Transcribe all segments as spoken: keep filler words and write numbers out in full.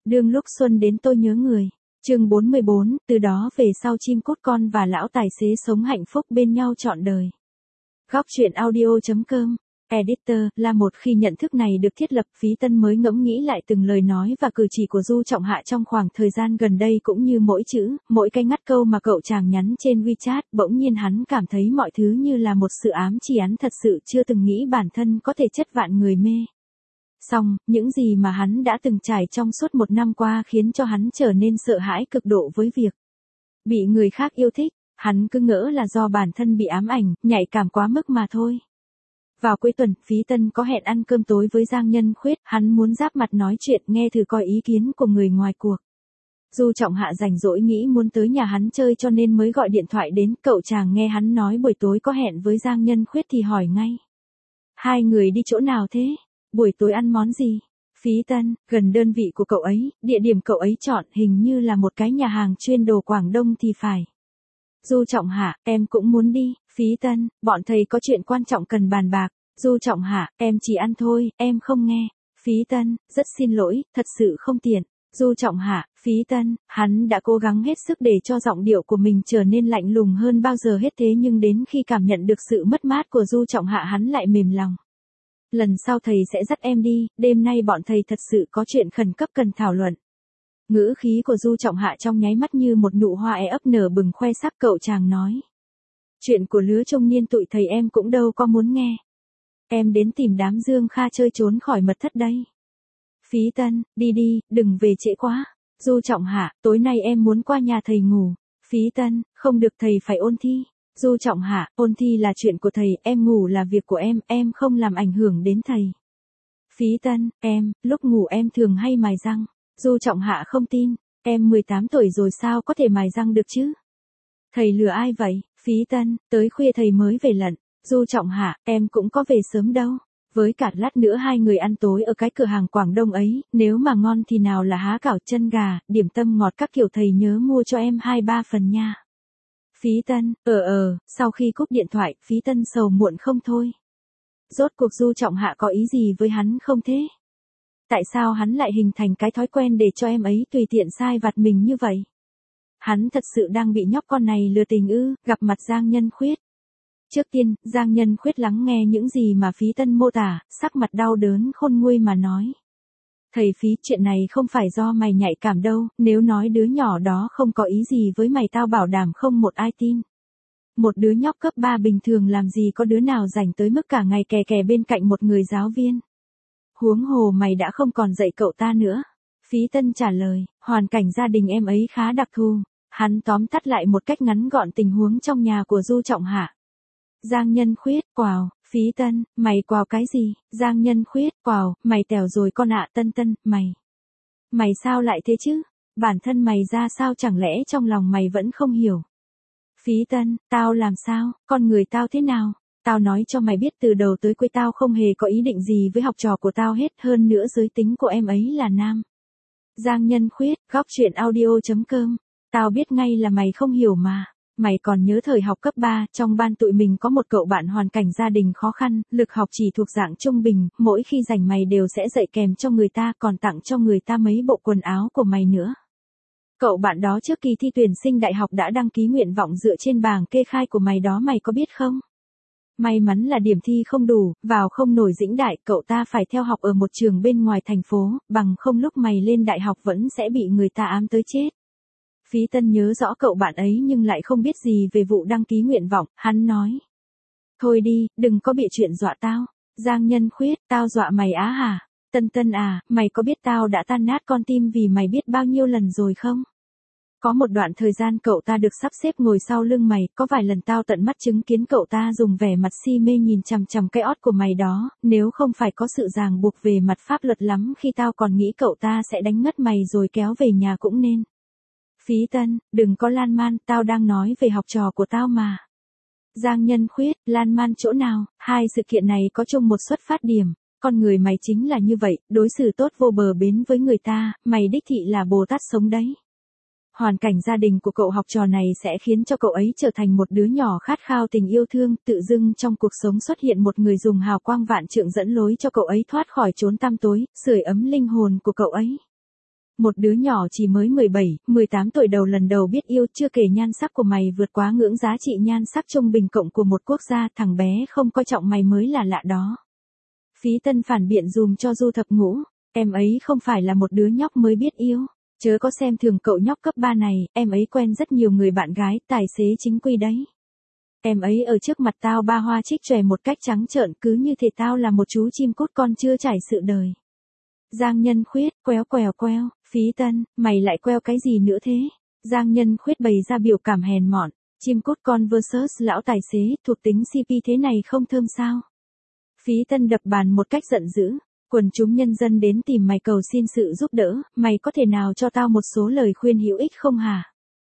Đương lúc xuân đến tôi nhớ người. Chương bốn mươi bốn, từ đó về sau chim cút con và lão tài xế sống hạnh phúc bên nhau trọn đời. Góc truyện audio chấm com. Editor, là một khi nhận thức này được thiết lập, Phí Tân mới ngẫm nghĩ lại từng lời nói và cử chỉ của Du Trọng Hạ trong khoảng thời gian gần đây, cũng như mỗi chữ, mỗi cái ngắt câu mà cậu chàng nhắn trên WeChat. Bỗng nhiên hắn cảm thấy mọi thứ như là một sự ám chỉ, hắn thật sự chưa từng nghĩ bản thân có thể chất vạn người mê. Song, những gì mà hắn đã từng trải trong suốt một năm qua khiến cho hắn trở nên sợ hãi cực độ với việc bị người khác yêu thích. Hắn cứ ngỡ là do bản thân bị ám ảnh, nhạy cảm quá mức mà thôi. Vào cuối tuần, Phí Tân có hẹn ăn cơm tối với Giang Nhân Khuyết, hắn muốn giáp mặt nói chuyện, nghe thử coi ý kiến của người ngoài cuộc. Du Trọng Hạ rảnh rỗi nghĩ muốn tới nhà hắn chơi cho nên mới gọi điện thoại đến. Cậu chàng nghe hắn nói buổi tối có hẹn với Giang Nhân Khuyết thì hỏi ngay. Hai người đi chỗ nào thế? Buổi tối ăn món gì? Phí Tân, gần đơn vị của cậu ấy, địa điểm cậu ấy chọn hình như là một cái nhà hàng chuyên đồ Quảng Đông thì phải. Du Trọng Hạ, em cũng muốn đi. Phí Tân, bọn thầy có chuyện quan trọng cần bàn bạc. Du Trọng Hạ, em chỉ ăn thôi, em không nghe. Phí Tân, rất xin lỗi, thật sự không tiện. Du Trọng Hạ, Phí Tân, hắn đã cố gắng hết sức để cho giọng điệu của mình trở nên lạnh lùng hơn bao giờ hết, thế nhưng đến khi cảm nhận được sự mất mát của Du Trọng Hạ hắn lại mềm lòng. Lần sau thầy sẽ dắt em đi, đêm nay bọn thầy thật sự có chuyện khẩn cấp cần thảo luận. Ngữ khí của Du Trọng Hạ trong nháy mắt như một nụ hoa e ấp nở bừng khoe sắc. Cậu chàng nói. Chuyện của lứa trung niên tụi thầy em cũng đâu có muốn nghe. Em đến tìm đám Dương Kha chơi trốn khỏi mật thất đây. Phí Tân, đi đi, đừng về trễ quá. Du Trọng Hạ, tối nay em muốn qua nhà thầy ngủ. Phí Tân, không được, thầy phải ôn thi. Du Trọng Hạ, ôn thi là chuyện của thầy, em ngủ là việc của em, em không làm ảnh hưởng đến thầy. Phí Tân, em, lúc ngủ em thường hay mài răng. Du Trọng Hạ không tin, em mười tám tuổi rồi sao có thể mài răng được chứ? Thầy lừa ai vậy? Phí Tân, tới khuya thầy mới về lận. Du Trọng Hạ, em cũng có về sớm đâu. Với cả lát nữa hai người ăn tối ở cái cửa hàng Quảng Đông ấy, nếu mà ngon thì nào là há cảo chân gà, điểm tâm ngọt các kiểu, thầy nhớ mua cho em hai ba phần nha. Phí Tân, ờ ờ, sau khi cúp điện thoại, Phí Tân sầu muộn không thôi. Rốt cuộc Du Trọng Hạ có ý gì với hắn không thế? Tại sao hắn lại hình thành cái thói quen để cho em ấy tùy tiện sai vặt mình như vậy? Hắn thật sự đang bị nhóc con này lừa tình ư? Gặp mặt Giang Nhân Khuyết. Trước tiên, Giang Nhân Khuyết lắng nghe những gì mà Phí Tân mô tả, sắc mặt đau đớn khôn nguôi mà nói. Thầy Phí, chuyện này không phải do mày nhạy cảm đâu, nếu nói đứa nhỏ đó không có ý gì với mày tao bảo đảm không một ai tin. Một đứa nhóc cấp ba bình thường làm gì có đứa nào rảnh tới mức cả ngày kè kè bên cạnh một người giáo viên. Huống hồ mày đã không còn dạy cậu ta nữa. Phí Tân trả lời, hoàn cảnh gia đình em ấy khá đặc thù. Hắn tóm tắt lại một cách ngắn gọn tình huống trong nhà của Du Trọng Hạ. Giang Nhân Khuyết, quào. Phí Tân, mày quào cái gì? Giang Nhân Khuyết, quào, mày tèo rồi con ạ. Tân Tân, mày. Mày sao lại thế chứ? Bản thân mày ra sao, chẳng lẽ trong lòng mày vẫn không hiểu? Phí Tân, tao làm sao? Con người tao thế nào? Tao nói cho mày biết, từ đầu tới cuối tao không hề có ý định gì với học trò của tao hết, hơn nữa giới tính của em ấy là nam. Giang Nhân Khuyết, góc truyện audio chấm com. Tao biết ngay là mày không hiểu mà. Mày còn nhớ thời học cấp ba, trong ban tụi mình có một cậu bạn hoàn cảnh gia đình khó khăn, lực học chỉ thuộc dạng trung bình, mỗi khi rảnh mày đều sẽ dạy kèm cho người ta, còn tặng cho người ta mấy bộ quần áo của mày nữa. Cậu bạn đó trước kỳ thi tuyển sinh đại học đã đăng ký nguyện vọng dựa trên bảng kê khai của mày đó, mày có biết không? May mắn là điểm thi không đủ, vào không nổi Dĩnh Đại, cậu ta phải theo học ở một trường bên ngoài thành phố, bằng không lúc mày lên đại học vẫn sẽ bị người ta ám tới chết. Phí Tân nhớ rõ cậu bạn ấy nhưng lại không biết gì về vụ đăng ký nguyện vọng, hắn nói. Thôi đi, đừng có bịa chuyện dọa tao. Giang Nhân Khuyết, tao dọa mày á hả? Tân Tân à, mày có biết tao đã tan nát con tim vì mày biết bao nhiêu lần rồi không? Có một đoạn thời gian cậu ta được sắp xếp ngồi sau lưng mày, có vài lần tao tận mắt chứng kiến cậu ta dùng vẻ mặt si mê nhìn chằm chằm cái ót của mày đó, nếu không phải có sự ràng buộc về mặt pháp luật lắm khi tao còn nghĩ cậu ta sẽ đánh ngất mày rồi kéo về nhà cũng nên. Phí Tân, đừng có lan man, tao đang nói về học trò của tao mà. Giang Nhân Khuyết, lan man chỗ nào? Hai sự kiện này có chung một xuất phát điểm. Con người mày chính là như vậy, đối xử tốt vô bờ bến với người ta, mày đích thị là Bồ Tát sống đấy. Hoàn cảnh gia đình của cậu học trò này sẽ khiến cho cậu ấy trở thành một đứa nhỏ khát khao tình yêu thương, tự dưng trong cuộc sống xuất hiện một người dùng hào quang vạn trượng dẫn lối cho cậu ấy thoát khỏi chốn tăm tối, sưởi ấm linh hồn của cậu ấy. Một đứa nhỏ chỉ mới mười bảy, mười tám tuổi đầu lần đầu biết yêu, chưa kể nhan sắc của mày vượt quá ngưỡng giá trị nhan sắc trung bình cộng của một quốc gia, thằng bé không coi trọng mày mới là lạ đó. Phí Tân phản biện dùm cho Du Thập Ngũ, em ấy không phải là một đứa nhóc mới biết yêu. Chớ có xem thường cậu nhóc cấp ba này, em ấy quen rất nhiều người bạn gái, tài xế chính quy đấy. Em ấy ở trước mặt tao ba hoa trích chòe một cách trắng trợn, cứ như thể tao là một chú chim cút con chưa trải sự đời. Giang Nhân Khuyết, quéo quèo queo, Phí Tân, mày lại queo cái gì nữa thế? Giang Nhân Khuyết bày ra biểu cảm hèn mọn, chim cút con versus lão tài xế, thuộc tính xê pê thế này không thơm sao? Phí Tân đập bàn một cách giận dữ, quần chúng nhân dân đến tìm mày cầu xin sự giúp đỡ, mày có thể nào cho tao một số lời khuyên hữu ích không hả?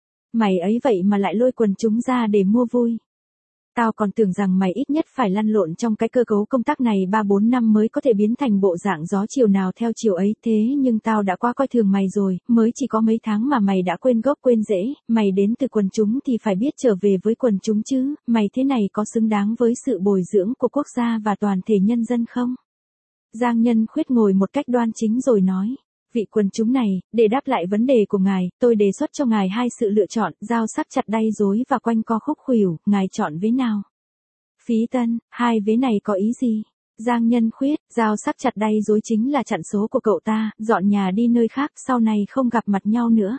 Mày ấy vậy mà lại lôi quần chúng ra để mua vui. Tao còn tưởng rằng mày ít nhất phải lăn lộn trong cái cơ cấu công tác này ba bốn năm mới có thể biến thành bộ dạng gió chiều nào theo chiều ấy, thế nhưng tao đã quá coi thường mày rồi, mới chỉ có mấy tháng mà mày đã quên gốc quên rễ, mày đến từ quần chúng thì phải biết trở về với quần chúng chứ, mày thế này có xứng đáng với sự bồi dưỡng của quốc gia và toàn thể nhân dân không? Giang Nhân Khuyết ngồi một cách đoan chính rồi nói. Vị quần chúng này, để đáp lại vấn đề của ngài, tôi đề xuất cho ngài hai sự lựa chọn, dao sắc chặt đay rối và quanh co khúc khuỷu, ngài chọn vế nào? Phí Tân, hai vế này có ý gì? Giang Nhân Khuyết, dao sắc chặt đay rối chính là chặn số của cậu ta, dọn nhà đi nơi khác, sau này không gặp mặt nhau nữa.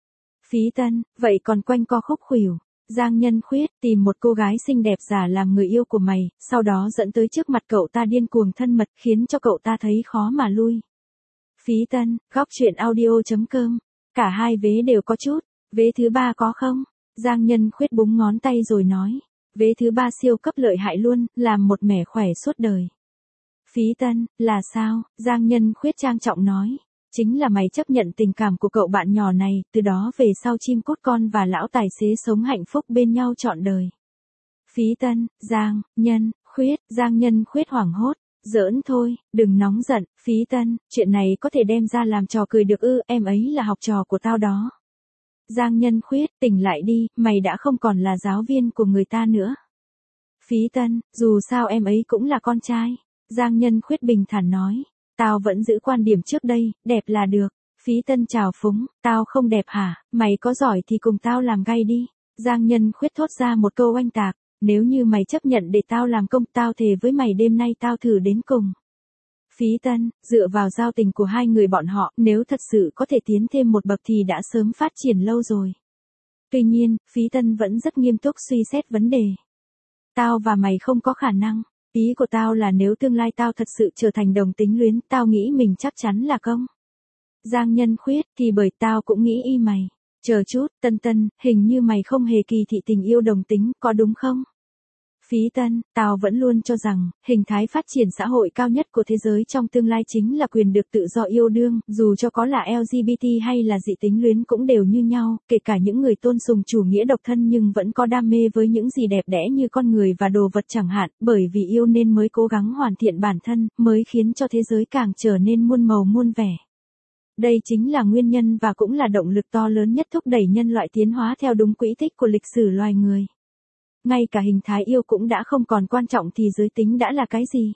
Phí Tân, vậy còn quanh co khúc khuỷu? Giang Nhân Khuyết, tìm một cô gái xinh đẹp giả làm người yêu của mày, sau đó dẫn tới trước mặt cậu ta điên cuồng thân mật, khiến cho cậu ta thấy khó mà lui. Phí Tân, góc truyện audio chấm com. Cả hai vế đều có chút. Vế thứ ba có không? Giang Nhân Khuyết búng ngón tay rồi nói. Vế thứ ba siêu cấp lợi hại luôn, làm một mẻ khỏe suốt đời. Phí Tân, là sao? Giang Nhân Khuyết trang trọng nói. Chính là mày chấp nhận tình cảm của cậu bạn nhỏ này, từ đó về sau chim cút con và lão tài xế sống hạnh phúc bên nhau trọn đời. Phí Tân, Giang, Nhân, Khuyết, Giang Nhân Khuyết hoảng hốt. Giỡn thôi, đừng nóng giận, Phí Tân, chuyện này có thể đem ra làm trò cười được ư, em ấy là học trò của tao đó. Giang Nhân Khuyết, tỉnh lại đi, mày đã không còn là giáo viên của người ta nữa. Phí Tân, dù sao em ấy cũng là con trai. Giang Nhân Khuyết bình thản nói, tao vẫn giữ quan điểm trước đây, đẹp là được. Phí Tân chào phúng, tao không đẹp hả, mày có giỏi thì cùng tao làm gay đi. Giang Nhân Khuyết thốt ra một câu oanh tạc. Nếu như mày chấp nhận để tao làm công, tao thề với mày đêm nay tao thử đến cùng. Phí Tân, dựa vào giao tình của hai người bọn họ, nếu thật sự có thể tiến thêm một bậc thì đã sớm phát triển lâu rồi. Tuy nhiên, Phí Tân vẫn rất nghiêm túc suy xét vấn đề. Tao và mày không có khả năng. Ý của tao là nếu tương lai tao thật sự trở thành đồng tính luyến, tao nghĩ mình chắc chắn là công. Giang Nhân Khuyết, thì bởi tao cũng nghĩ y mày. Chờ chút, Tân Tân, hình như mày không hề kỳ thị tình yêu đồng tính, có đúng không? Phí Tân, tao vẫn luôn cho rằng, hình thái phát triển xã hội cao nhất của thế giới trong tương lai chính là quyền được tự do yêu đương, dù cho có là lờ giê bê tê hay là dị tính luyến cũng đều như nhau, kể cả những người tôn sùng chủ nghĩa độc thân nhưng vẫn có đam mê với những gì đẹp đẽ như con người và đồ vật chẳng hạn, bởi vì yêu nên mới cố gắng hoàn thiện bản thân, mới khiến cho thế giới càng trở nên muôn màu muôn vẻ. Đây chính là nguyên nhân và cũng là động lực to lớn nhất thúc đẩy nhân loại tiến hóa theo đúng quỹ tích của lịch sử loài người. Ngay cả hình thái yêu cũng đã không còn quan trọng thì giới tính đã là cái gì?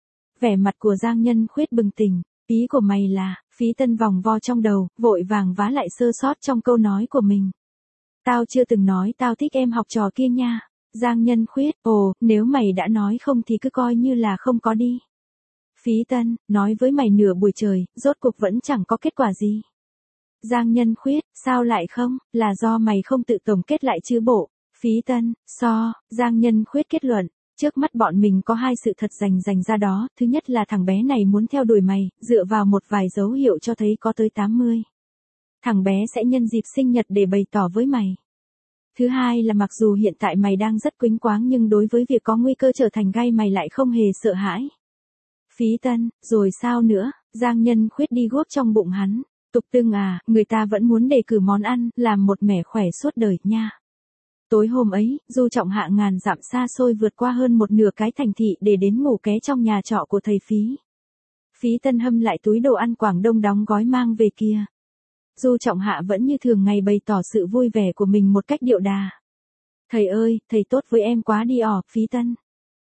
Vẻ mặt của Giang Nhân Khuyết bừng tỉnh, ý của mày là, Phí Tân vòng vo trong đầu, vội vàng vá lại sơ sót trong câu nói của mình. Tao chưa từng nói tao thích em học trò kia nha. Giang Nhân Khuyết, ồ, nếu mày đã nói không thì cứ coi như là không có đi. Phí Tân, nói với mày nửa buổi trời, rốt cuộc vẫn chẳng có kết quả gì. Giang Nhân Khuyết, sao lại không, là do mày không tự tổng kết lại chứ bộ. Phí Tân, so, Giang Nhân Khuyết kết luận, trước mắt bọn mình có hai sự thật rành rành ra đó, thứ nhất là thằng bé này muốn theo đuổi mày, dựa vào một vài dấu hiệu cho thấy có tới tám mươi. Thằng bé sẽ nhân dịp sinh nhật để bày tỏ với mày. Thứ hai là mặc dù hiện tại mày đang rất quĩnh quáng nhưng đối với việc có nguy cơ trở thành gay mày lại không hề sợ hãi. Phí Tân, rồi sao nữa, Giang Nhân Khuyết đi guốc trong bụng hắn, tục tưng à, người ta vẫn muốn đề cử món ăn, làm một mẻ khỏe suốt đời nha. Tối hôm ấy, Du Trọng Hạ ngàn dặm xa xôi vượt qua hơn một nửa cái thành thị để đến ngủ ké trong nhà trọ của thầy Phí. Phí Tân hâm lại túi đồ ăn Quảng Đông đóng gói mang về kia. Du Trọng Hạ vẫn như thường ngày bày tỏ sự vui vẻ của mình một cách điệu đà. Thầy ơi, thầy tốt với em quá đi ỏ, Phí Tân.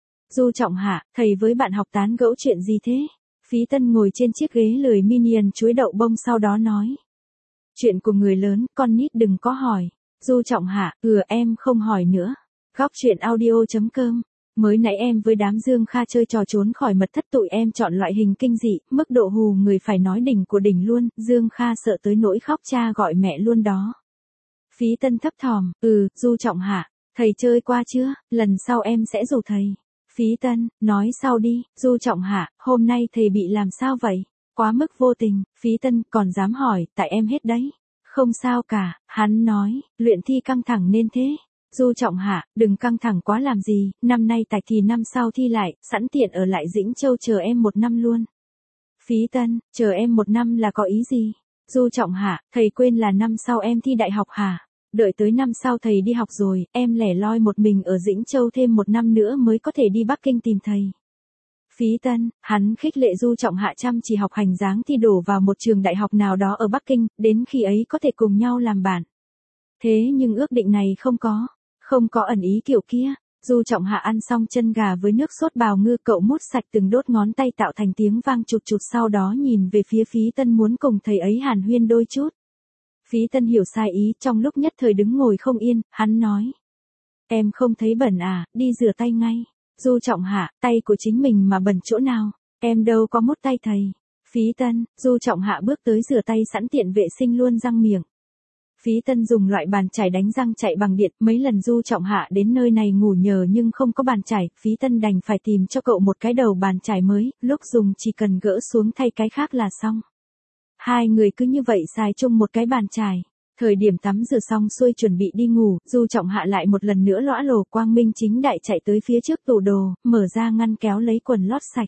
Du Trọng Hạ, thầy với bạn học tán gẫu chuyện gì thế? Phí Tân ngồi trên chiếc ghế lười minion chuối đậu bông sau đó nói. Chuyện của người lớn, con nít đừng có hỏi. Du Trọng Hạ, ừ em không hỏi nữa. Góc chuyện audio.com. Mới nãy em với đám Dương Kha chơi trò trốn khỏi mật thất, tụi em chọn loại hình kinh dị, mức độ hù người phải nói đỉnh của đỉnh luôn, Dương Kha sợ tới nỗi khóc cha gọi mẹ luôn đó. Phí Tân thấp thỏm, ừ, Du Trọng Hạ, thầy chơi qua chưa, lần sau em sẽ rủ thầy. Phí Tân, nói sau đi, Du Trọng Hạ, hôm nay thầy bị làm sao vậy? Quá mức vô tình. Phí Tân, còn dám hỏi, tại em hết đấy. Không sao cả, hắn nói, luyện thi căng thẳng nên thế. Du Trọng Hạ, đừng căng thẳng quá làm gì, năm nay tạch thì năm sau thi lại, sẵn tiện ở lại Dĩnh Châu chờ em một năm luôn. Phí Tân, chờ em một năm là có ý gì? Du Trọng Hạ, thầy quên là năm sau em thi đại học hả? Đợi tới năm sau thầy đi học rồi, em lẻ loi một mình ở Dĩnh Châu thêm một năm nữa mới có thể đi Bắc Kinh tìm thầy. Phí Tân, hắn khích lệ Du Trọng Hạ chăm chỉ học hành dáng thi đổ vào một trường đại học nào đó ở Bắc Kinh, đến khi ấy có thể cùng nhau làm bạn. Thế nhưng ước định này không có, không có ẩn ý kiểu kia. Du Trọng Hạ ăn xong chân gà với nước sốt bào ngư, cậu mút sạch từng đốt ngón tay tạo thành tiếng vang chụt chụt, sau đó nhìn về phía Phí Tân muốn cùng thầy ấy hàn huyên đôi chút. Phí Tân hiểu sai ý, trong lúc nhất thời đứng ngồi không yên, hắn nói. Em không thấy bẩn à, đi rửa tay ngay. Du Trọng Hạ, tay của chính mình mà bẩn chỗ nào, em đâu có mút tay thầy. Phí Tân, Du Trọng Hạ bước tới rửa tay sẵn tiện vệ sinh luôn răng miệng. Phí Tân dùng loại bàn chải đánh răng chạy bằng điện, mấy lần Du Trọng Hạ đến nơi này ngủ nhờ nhưng không có bàn chải, Phí Tân đành phải tìm cho cậu một cái đầu bàn chải mới, lúc dùng chỉ cần gỡ xuống thay cái khác là xong. Hai người cứ như vậy xài chung một cái bàn chải. Thời điểm tắm rửa xong xuôi chuẩn bị đi ngủ, Du Trọng Hạ lại một lần nữa lõa lồ quang minh chính đại chạy tới phía trước tủ đồ, mở ra ngăn kéo lấy quần lót sạch.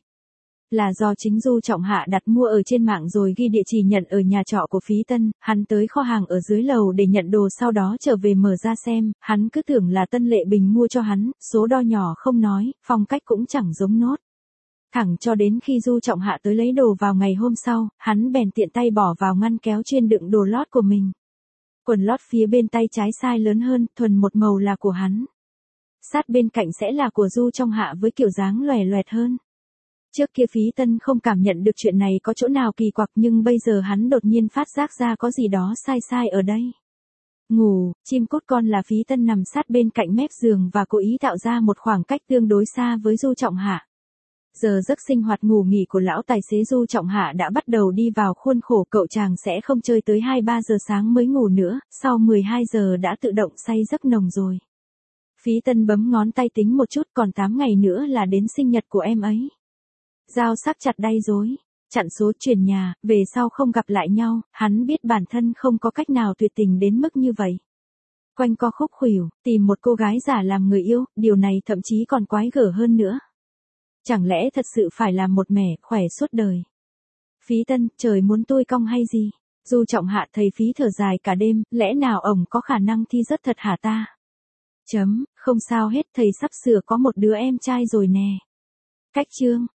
Là do chính Du Trọng Hạ đặt mua ở trên mạng rồi ghi địa chỉ nhận ở nhà trọ của Phí Tân, hắn tới kho hàng ở dưới lầu để nhận đồ sau đó trở về mở ra xem, hắn cứ tưởng là Tân Lệ Bình mua cho hắn, số đo nhỏ không nói, phong cách cũng chẳng giống nốt. Thẳng cho đến khi Du Trọng Hạ tới lấy đồ vào ngày hôm sau, hắn bèn tiện tay bỏ vào ngăn kéo chuyên đựng đồ lót của mình. Quần lót phía bên tay trái size lớn hơn, thuần một màu là của hắn. Sát bên cạnh sẽ là của Du Trọng Hạ với kiểu dáng loè loẹt hơn. Trước kia Phí Tân không cảm nhận được chuyện này có chỗ nào kỳ quặc, nhưng bây giờ hắn đột nhiên phát giác ra có gì đó sai sai ở đây. Ngủ, chim cút con là Phí Tân nằm sát bên cạnh mép giường và cố ý tạo ra một khoảng cách tương đối xa với Du Trọng Hạ. Giờ giấc sinh hoạt ngủ nghỉ của lão tài xế Du Trọng Hạ đã bắt đầu đi vào khuôn khổ, cậu chàng sẽ không chơi tới hai ba giờ sáng mới ngủ nữa, sau mười hai giờ đã tự động say giấc nồng rồi. Phí Tân bấm ngón tay tính một chút, còn tám ngày nữa là đến sinh nhật của em ấy. Dao sắc chặt đay dối, chặn số chuyển nhà, về sau không gặp lại nhau, hắn biết bản thân không có cách nào tuyệt tình đến mức như vậy. Quanh co khúc khuỷu, tìm một cô gái giả làm người yêu, điều này thậm chí còn quái gở hơn nữa. Chẳng lẽ thật sự phải làm một mẻ, khỏe suốt đời. Phí Tân, trời muốn tôi cong hay gì? Du Trọng Hạ, thầy Phí thở dài cả đêm, lẽ nào ổng có khả năng thi rất thật hả ta? Chấm, không sao hết, thầy sắp sửa có một đứa em trai rồi nè. Cách chương.